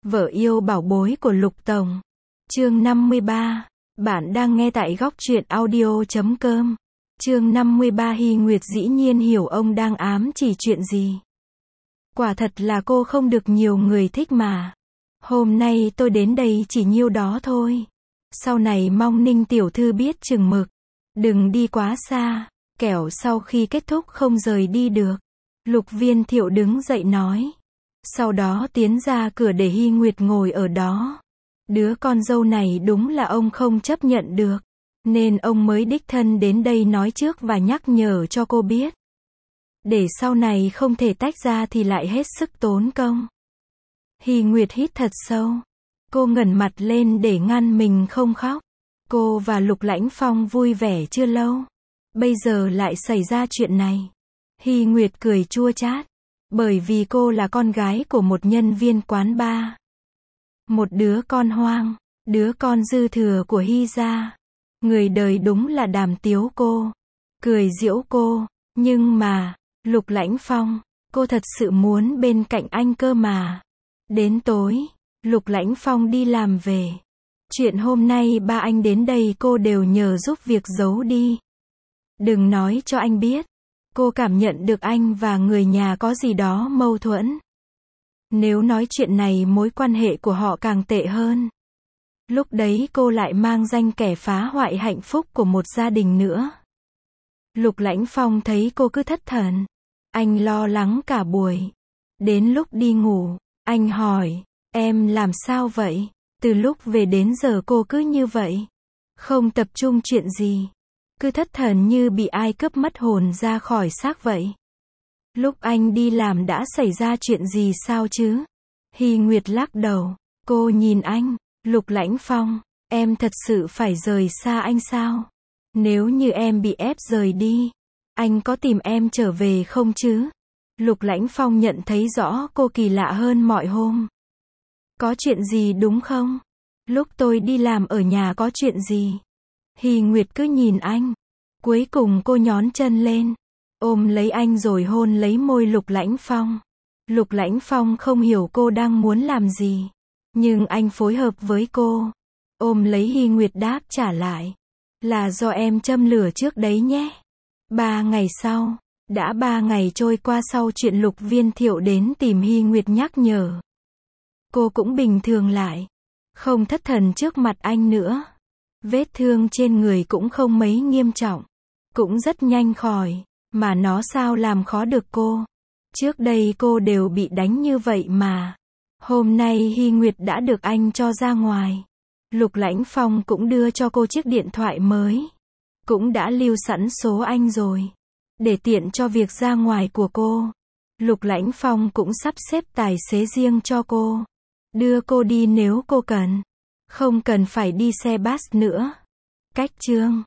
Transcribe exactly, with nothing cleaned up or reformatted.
Vợ yêu bảo bối của Lục Tổng. Chương năm mươi ba. Bạn đang nghe tại góc truyện audio chấm com. Chương năm mươi ba. Hy Nguyệt dĩ nhiên hiểu ông đang ám chỉ chuyện gì. Quả thật là cô không được nhiều người thích mà. Hôm nay tôi đến đây chỉ nhiêu đó thôi. Sau này mong Ninh tiểu thư biết chừng mực. Đừng đi quá xa, kẻo sau khi kết thúc không rời đi được. Lục Viên Thiệu đứng dậy nói. Sau đó tiến ra cửa để Hy Nguyệt ngồi ở đó. Đứa con dâu này đúng là ông không chấp nhận được. Nên ông mới đích thân đến đây nói trước và nhắc nhở cho cô biết. Để sau này không thể tách ra thì lại hết sức tốn công. Hy Nguyệt hít thật sâu. Cô ngẩng mặt lên để ngăn mình không khóc. Cô và Lục Lãnh Phong vui vẻ chưa lâu. Bây giờ lại xảy ra chuyện này. Hy Nguyệt cười chua chát. Bởi vì cô là con gái của một nhân viên quán bar. Một đứa con hoang, đứa con dư thừa của Hy gia. Người đời đúng là đàm tiếu cô, cười giễu cô. Nhưng mà, Lục Lãnh Phong, cô thật sự muốn bên cạnh anh cơ mà. Đến tối, Lục Lãnh Phong đi làm về. Chuyện hôm nay ba anh đến đây cô đều nhờ giúp việc giấu đi. Đừng nói cho anh biết. Cô cảm nhận được anh và người nhà có gì đó mâu thuẫn. Nếu nói chuyện này mối quan hệ của họ càng tệ hơn. Lúc đấy cô lại mang danh kẻ phá hoại hạnh phúc của một gia đình nữa. Lục Lãnh Phong thấy cô cứ thất thần. Anh lo lắng cả buổi. Đến lúc đi ngủ, anh hỏi, em làm sao vậy? Từ lúc về đến giờ cô cứ như vậy. Không tập trung chuyện gì. Cứ thất thần như bị ai cướp mất hồn ra khỏi xác vậy. Lúc anh đi làm đã xảy ra chuyện gì sao chứ? Hy Nguyệt lắc đầu. Cô nhìn anh. Lục Lãnh Phong, em thật sự phải rời xa anh sao? Nếu như em bị ép rời đi, anh có tìm em trở về không chứ? Lục Lãnh Phong nhận thấy rõ cô kỳ lạ hơn mọi hôm. Có chuyện gì đúng không? Lúc tôi đi làm ở nhà có chuyện gì? Hy Nguyệt cứ nhìn anh. Cuối cùng cô nhón chân lên, ôm lấy anh rồi hôn lấy môi Lục Lãnh Phong. Lục Lãnh Phong không hiểu cô đang muốn làm gì. Nhưng anh phối hợp với cô. Ôm lấy Hy Nguyệt đáp trả lại. Là do em châm lửa trước đấy nhé. Ba ngày sau. Đã ba ngày trôi qua sau chuyện Lục Viên Thiệu đến tìm Hy Nguyệt nhắc nhở. Cô cũng bình thường lại. Không thất thần trước mặt anh nữa. Vết thương trên người cũng không mấy nghiêm trọng. Cũng rất nhanh khỏi. Mà nó sao làm khó được cô. Trước đây cô đều bị đánh như vậy mà. Hôm nay Hy Nguyệt đã được anh cho ra ngoài. Lục Lãnh Phong cũng đưa cho cô chiếc điện thoại mới. Cũng đã lưu sẵn số anh rồi. Để tiện cho việc ra ngoài của cô. Lục Lãnh Phong cũng sắp xếp tài xế riêng cho cô. Đưa cô đi nếu cô cần. Không cần phải đi xe bus nữa. Cách chương